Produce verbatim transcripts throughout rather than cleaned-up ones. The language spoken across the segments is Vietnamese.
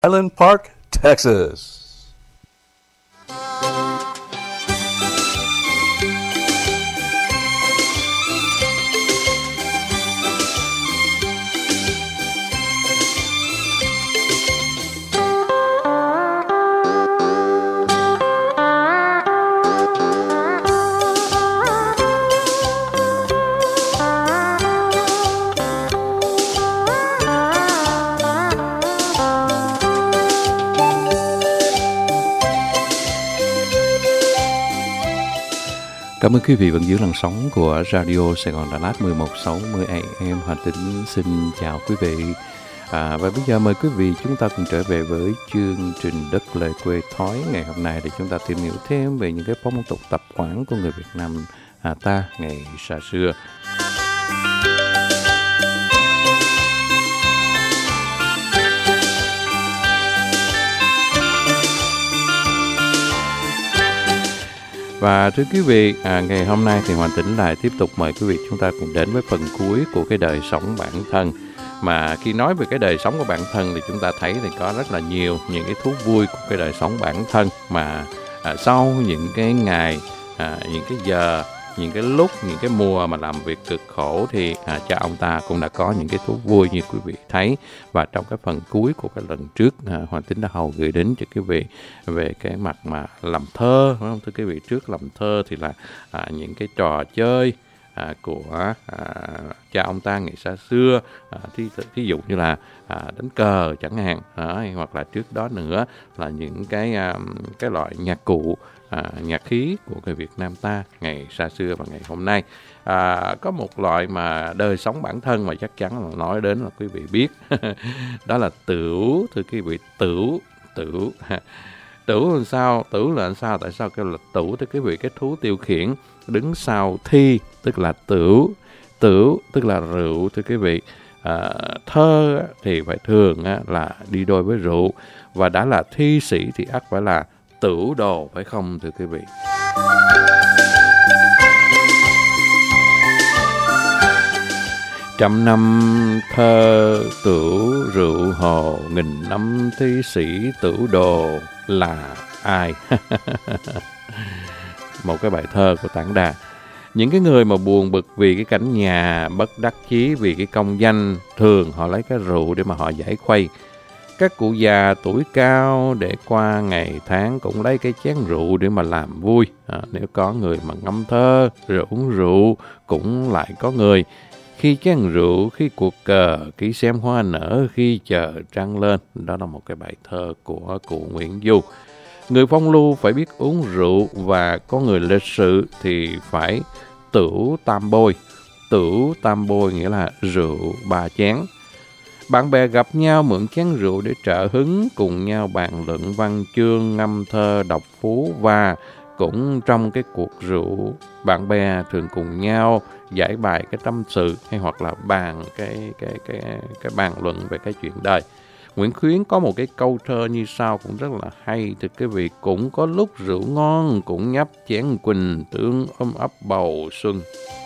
Highland Park, Texas. Cảm ơn quý vị vẫn giữ làn sóng của Radio Sài Gòn Đà Lạt mười một sáu mươi a em. Hoàng Tính xin chào quý vị. À, và bây giờ mời quý vị chúng ta cùng trở về với chương trình Đất Lệ Quê Thói ngày hôm nay để chúng ta tìm hiểu thêm về những cái phong tục tập quán của người Việt Nam à, ta ngày xa xưa. Và thưa quý vị, à, ngày hôm nay thì Hoàng Tính lại tiếp tục mời quý vị chúng ta cùng đến với phần cuối của cái đời sống bản thân. Mà khi nói về cái đời sống của bản thân thì chúng ta thấy thì có rất là nhiều những cái thú vui của cái đời sống bản thân mà à, sau những cái ngày, à, những cái giờ, những cái lúc, những cái mùa mà làm việc cực khổ thì à, cha ông ta cũng đã có những cái thú vui như quý vị thấy. Và trong cái phần cuối của cái lần trước, à, Hoàng Tính đã hầu gửi đến cho quý vị về cái mặt mà làm thơ, đúng không? Thưa quý vị, trước làm thơ thì là à, những cái trò chơi à, của à, cha ông ta ngày xa xưa, à, thí, thí dụ như là à, đánh cờ chẳng hạn, à, hoặc là trước đó nữa là những cái à, cái loại nhạc cụ, À, nhạc khí của người Việt Nam ta ngày xa xưa và ngày hôm nay. À, có một loại mà đời sống bản thân mà chắc chắn là nói đến là quý vị biết đó là tửu. Thưa quý vị, tửu tửu tửu làm sao? Tửu là làm sao? Tại sao kêu là tửu? Thưa quý vị, cái thú tiêu khiển đứng sau thi tức là tửu. Tửu tức là rượu. Thưa quý vị, à, thơ thì phải thường là đi đôi với rượu, và đã là thi sĩ thì ắt phải là tửu đồ, phải không thưa quý vị? Trăm năm thơ tửu rượu hồ, nghìn năm thi sĩ tửu đồ là ai? Một cái bài thơ của Tản Đà. Những cái người mà buồn bực vì cái cảnh nhà, bất đắc chí vì cái công danh, thường họ lấy cái rượu để mà họ giải khuây. Các cụ già tuổi cao để qua ngày tháng cũng lấy cái chén rượu để mà làm vui. À, nếu có người mà ngâm thơ, rồi uống rượu, cũng lại có người. Khi chén rượu, khi cuộc cờ, khi xem hoa nở, khi chờ trăng lên. Đó là một cái bài thơ của cụ Nguyễn Du. Người phong lưu phải biết uống rượu, và có người lịch sự thì phải tửu tam bôi. Tửu tam bôi nghĩa là rượu ba chén. Bạn bè gặp nhau mượn chén rượu để trợ hứng, cùng nhau bàn luận văn chương, ngâm thơ, đọc phú, và cũng trong cái cuộc rượu, bạn bè thường cùng nhau giải bài cái tâm sự hay hoặc là bàn cái cái cái cái bàn luận về cái chuyện đời. Nguyễn Khuyến có một cái câu thơ như sau cũng rất là hay. Thì cái vị cũng có lúc rượu ngon, cũng nhấp chén quỳnh, tương ôm ấp bầu xuân.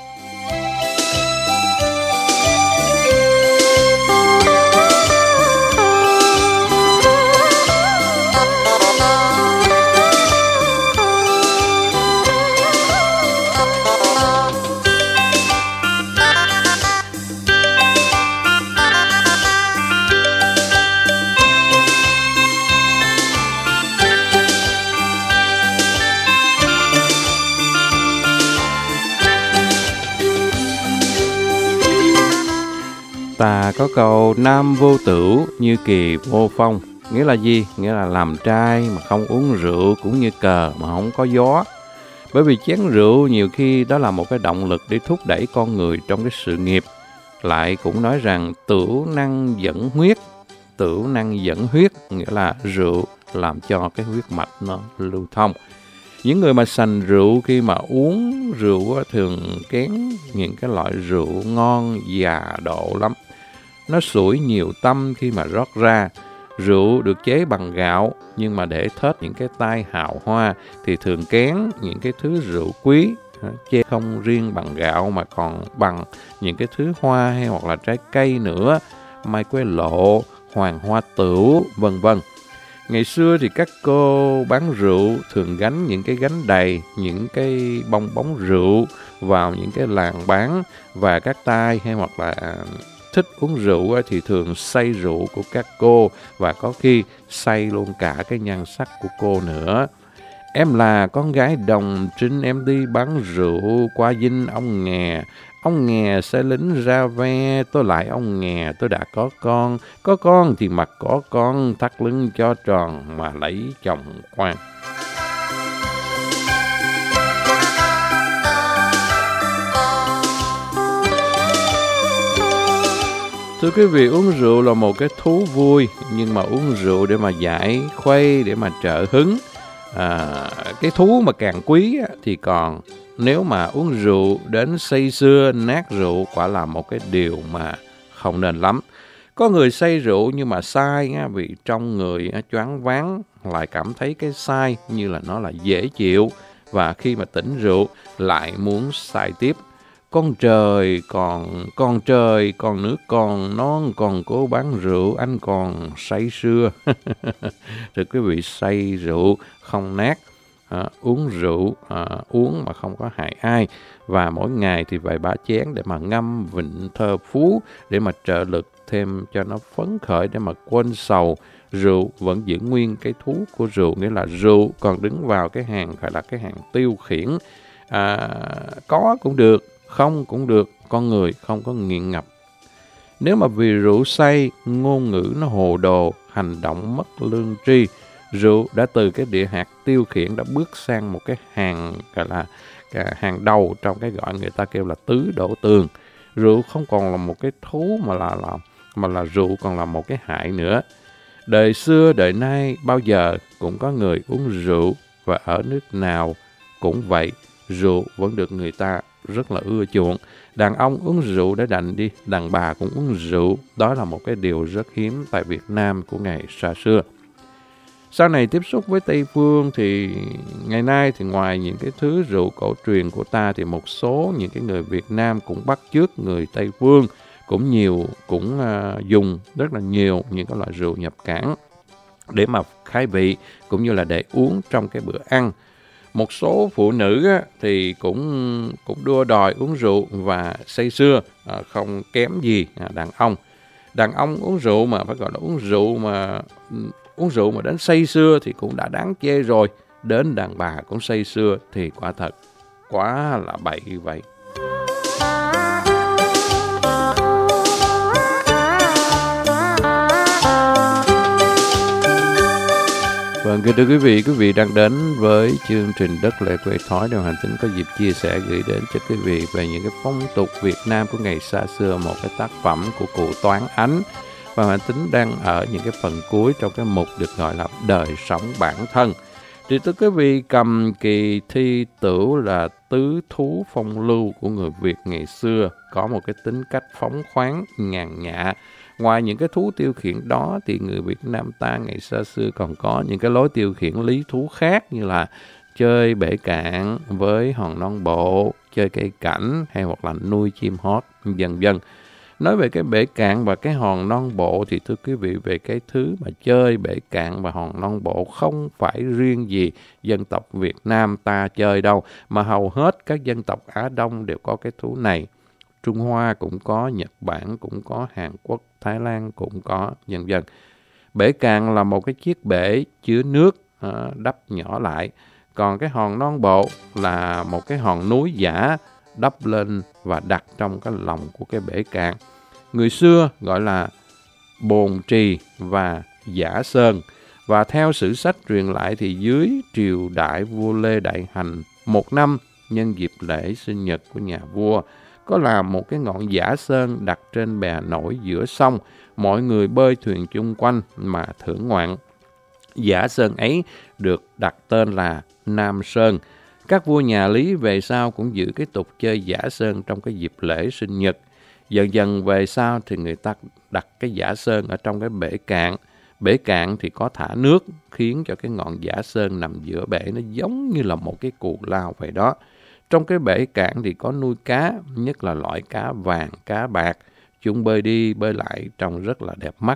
Ta có câu nam vô tửu như kỳ vô phong. Nghĩa là gì? Nghĩa là làm trai mà không uống rượu cũng như cờ mà không có gió. Bởi vì chén rượu nhiều khi đó là một cái động lực để thúc đẩy con người trong cái sự nghiệp. Lại cũng nói rằng tửu năng dẫn huyết. Tửu năng dẫn huyết nghĩa là rượu làm cho cái huyết mạch nó lưu thông. Những người mà sành rượu khi mà uống rượu thường kén những cái loại rượu ngon già độ lắm. Nó sủi nhiều tâm khi mà rót ra. Rượu được chế bằng gạo, nhưng mà để thết những cái tai hào hoa thì thường kén những cái thứ rượu quý, chế không riêng bằng gạo mà còn bằng những cái thứ hoa hay hoặc là trái cây nữa. Mai quế lộ, hoàng hoa tửu, vân vân. Ngày xưa thì các cô bán rượu thường gánh những cái gánh đầy, những cái bong bóng rượu vào những cái làng bán, và các tay hay hoặc là thích uống rượu thì thường xay rượu của các cô, và có khi xay luôn cả cái nhan sắc của cô nữa. Em là con gái đồng trinh, em đi bán rượu qua dinh ông nghè. Ông nghè xe lính ra ve, tôi lại ông nghè, tôi đã có con. Có con thì mặc có con, thắt lưng cho tròn mà lấy chồng khoan. Thưa quý vị, uống rượu là một cái thú vui, nhưng mà uống rượu để mà giải khuây, để mà trợ hứng. À, cái thú mà càng quý á, thì còn nếu mà uống rượu đến say sưa nát rượu, quả là một cái điều mà không nên lắm. Có người say rượu nhưng mà sai á, vì trong người á, choáng váng, lại cảm thấy cái sai như là nó là dễ chịu, và khi mà tỉnh rượu lại muốn say tiếp. Con trời còn, con trời còn nước còn non, còn cố bán rượu, anh còn say sưa. Thưa quý vị, say rượu không nát, à, uống rượu, à, uống mà không có hại ai. Và mỗi ngày thì vài ba chén để mà ngâm vịnh thơ phú, để mà trợ lực thêm cho nó phấn khởi, để mà quên sầu. Rượu vẫn giữ nguyên cái thú của rượu, nghĩa là rượu còn đứng vào cái hàng gọi là cái hàng tiêu khiển. À, có cũng được, không cũng được, con người không có nghiện ngập. Nếu mà vì rượu say, ngôn ngữ nó hồ đồ, hành động mất lương tri, rượu đã từ cái địa hạt tiêu khiển đã bước sang một cái hàng gọi là cái hàng đầu trong cái gọi người ta kêu là tứ đổ tường. Rượu không còn là một cái thú mà là, là mà là rượu còn là một cái hại nữa. Đời xưa đời nay bao giờ cũng có người uống rượu, và ở nước nào cũng vậy, rượu vẫn được người ta rất là ưa chuộng. Đàn ông uống rượu để đành đi, đàn bà cũng uống rượu. Đó là một cái điều rất hiếm tại Việt Nam của ngày xa xưa. Sau này tiếp xúc với Tây Phương thì ngày nay thì ngoài những cái thứ rượu cổ truyền của ta, thì một số những cái người Việt Nam cũng bắt chước người Tây Phương, cũng nhiều cũng uh, dùng rất là nhiều những cái loại rượu nhập cảng để mà khai vị, cũng như là để uống trong cái bữa ăn. Một số phụ nữ á, thì cũng cũng đua đòi uống rượu và say sưa, à, không kém gì à, đàn ông. Đàn ông uống rượu mà phải gọi là uống rượu mà uống rượu mà đến say sưa thì cũng đã đáng chê rồi. Đến đàn bà cũng say sưa thì quả thật quá là bậy vậy. Vâng, kính thưa quý vị, quý vị đang đến với chương trình Đất Lệ Quê Thói, điều hành tính có dịp chia sẻ gửi đến cho quý vị về những cái phong tục Việt Nam của ngày xa xưa, một cái tác phẩm của cụ Toán Ánh. Và hành tính đang ở những cái phần cuối trong cái mục được gọi là đời sống bản thân. Thì thưa quý vị, cầm kỳ thi tửu là tứ thú phong lưu của người Việt ngày xưa, có một cái tính cách phóng khoáng, nhàn nhã. Ngoài những cái thú tiêu khiển đó thì người Việt Nam ta ngày xa xưa còn có những cái lối tiêu khiển lý thú khác, như là chơi bể cạn với hòn non bộ, chơi cây cảnh, hay hoặc là nuôi chim hót, vân vân. Nói về cái bể cạn và cái hòn non bộ thì thưa quý vị, về cái thứ mà chơi bể cạn và hòn non bộ không phải riêng gì dân tộc Việt Nam ta chơi đâu, mà hầu hết các dân tộc Á Đông đều có cái thú này. Trung Hoa cũng có, Nhật Bản cũng có, Hàn Quốc, Thái Lan cũng có, vân vân. Bể cạn là một cái chiếc bể chứa nước đắp nhỏ lại. Còn cái hòn non bộ là một cái hòn núi giả đắp lên và đặt trong cái lòng của cái bể cạn. Người xưa gọi là bồn trì và giả sơn. Và theo sử sách truyền lại thì dưới triều đại vua Lê Đại Hành, một năm nhân dịp lễ sinh nhật của nhà vua, có làm một cái ngọn giả sơn đặt trên bè nổi giữa sông, mọi người bơi thuyền chung quanh mà thưởng ngoạn. Giả sơn ấy được đặt tên là Nam Sơn. Các vua nhà Lý về sau cũng giữ cái tục chơi giả sơn trong cái dịp lễ sinh nhật. Dần dần về sau thì người ta đặt cái giả sơn ở trong cái bể cạn. Bể cạn thì có thả nước, khiến cho cái ngọn giả sơn nằm giữa bể nó giống như là một cái cù lao vậy đó. Trong cái bể cạn thì có nuôi cá, nhất là loại cá vàng, cá bạc. Chúng bơi đi bơi lại trông rất là đẹp mắt.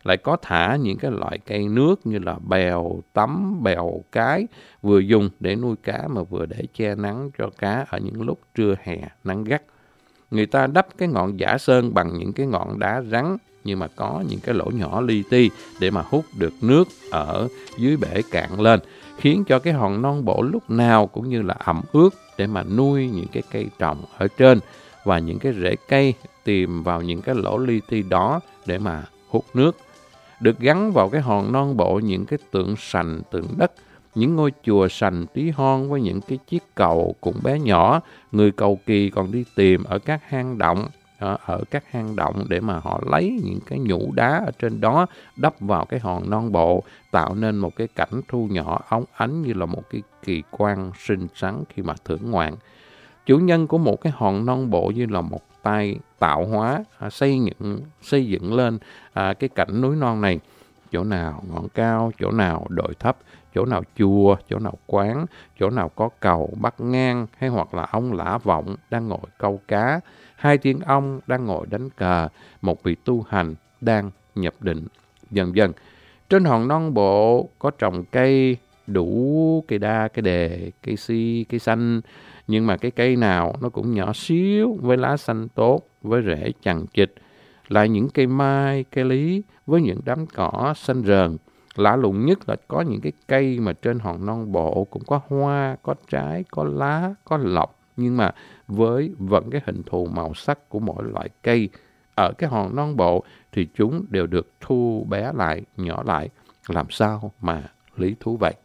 lại có thả những cái loại cây nước như là bèo, tấm, bèo cái, vừa dùng để nuôi cá mà vừa để che nắng cho cá ở những lúc trưa hè nắng gắt. Người ta đắp cái ngọn giả sơn bằng những cái ngọn đá rắn nhưng mà có những cái lỗ nhỏ li ti để mà hút được nước ở dưới bể cạn lên, khiến cho cái hòn non bộ lúc nào cũng như là ẩm ướt để mà nuôi những cái cây trồng ở trên, và những cái rễ cây tìm vào những cái lỗ li ti đó để mà hút nước. Được gắn vào cái hòn non bộ những cái tượng sành, tượng đất, những ngôi chùa sành tí hon với những cái chiếc cầu cũng bé nhỏ. Người cầu kỳ còn đi tìm ở các hang động, ở các hang động để mà họ lấy những cái nhũ đá ở trên đó đắp vào cái hòn non bộ, tạo nên một cái cảnh thu nhỏ óng ánh như là một cái kỳ quan xinh xắn khi mà thưởng ngoạn. Chủ nhân của một cái hòn non bộ như là một tay tạo hóa, à, xây dựng xây dựng lên à, cái cảnh núi non này. Chỗ nào ngọn cao, chỗ nào đồi thấp, chỗ nào chùa, chỗ nào quán, chỗ nào có cầu bắc ngang, hay hoặc là ông lã vọng đang ngồi câu cá, hai tiên ông đang ngồi đánh cờ, một vị tu hành đang nhập định, vân vân. Trên hòn non bộ có trồng cây đủ, cây đa, cây đề, cây si, cây xanh, nhưng mà cái cây nào nó cũng nhỏ xíu với lá xanh tốt, với rễ chằng chịt. Lại những cây mai, cây lý với những đám cỏ xanh rờn. Lạ lùng nhất là có những cái cây mà trên hòn non bộ cũng có hoa, có trái, có lá, có lọc, nhưng mà với vẫn cái hình thù màu sắc của mỗi loại cây ở cái hòn non bộ thì chúng đều được thu bé lại, nhỏ lại. Làm sao mà lý thú vậy?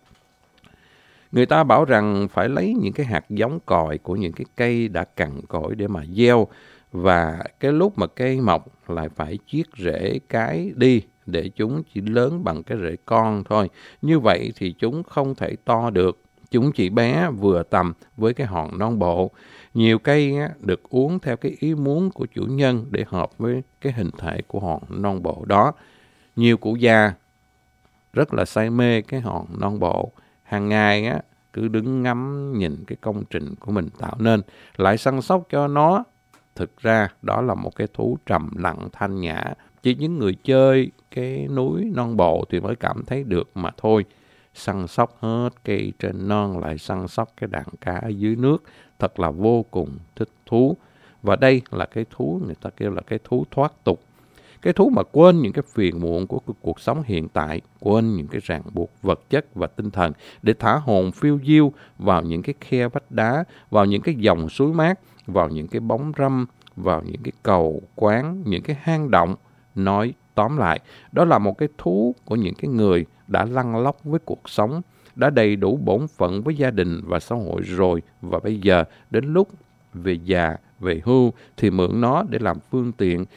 Người ta bảo rằng phải lấy những cái hạt giống còi của những cái cây đã cằn cỗi để mà gieo, và cái lúc mà cây mọc lại phải chiết rễ cái đi để chúng chỉ lớn bằng cái rễ con thôi. Như vậy thì chúng không thể to được. Chúng chỉ bé vừa tầm với cái hòn non bộ. Nhiều cây á, được uống theo cái ý muốn của chủ nhân để hợp với cái hình thể của hòn non bộ đó. Nhiều cụ già rất là say mê cái hòn non bộ. Hàng ngày á, cứ đứng ngắm nhìn cái công trình của mình tạo nên, lại săn sóc cho nó. Thực ra đó là một cái thú trầm lặng thanh nhã. Chỉ những người chơi cái núi non bộ thì mới cảm thấy được mà thôi. Săn sóc hết cây trên non, lại săn sóc cái đàn cá ở dưới nước, thật là vô cùng thích thú. Và đây là cái thú người ta kêu là cái thú thoát tục. Cái thú mà quên những cái phiền muộn của cuộc sống hiện tại, quên những cái ràng buộc vật chất và tinh thần để thả hồn phiêu diêu vào những cái khe vách đá, vào những cái dòng suối mát, vào những cái bóng râm, vào những cái cầu quán, những cái hang động. Nói tóm lại, đó là một cái thú của những cái người đã lăn lóc với cuộc sống, đã đầy đủ bổn phận với gia đình và xã hội rồi, và bây giờ đến lúc về già, về hưu thì mượn nó để làm phương tiện,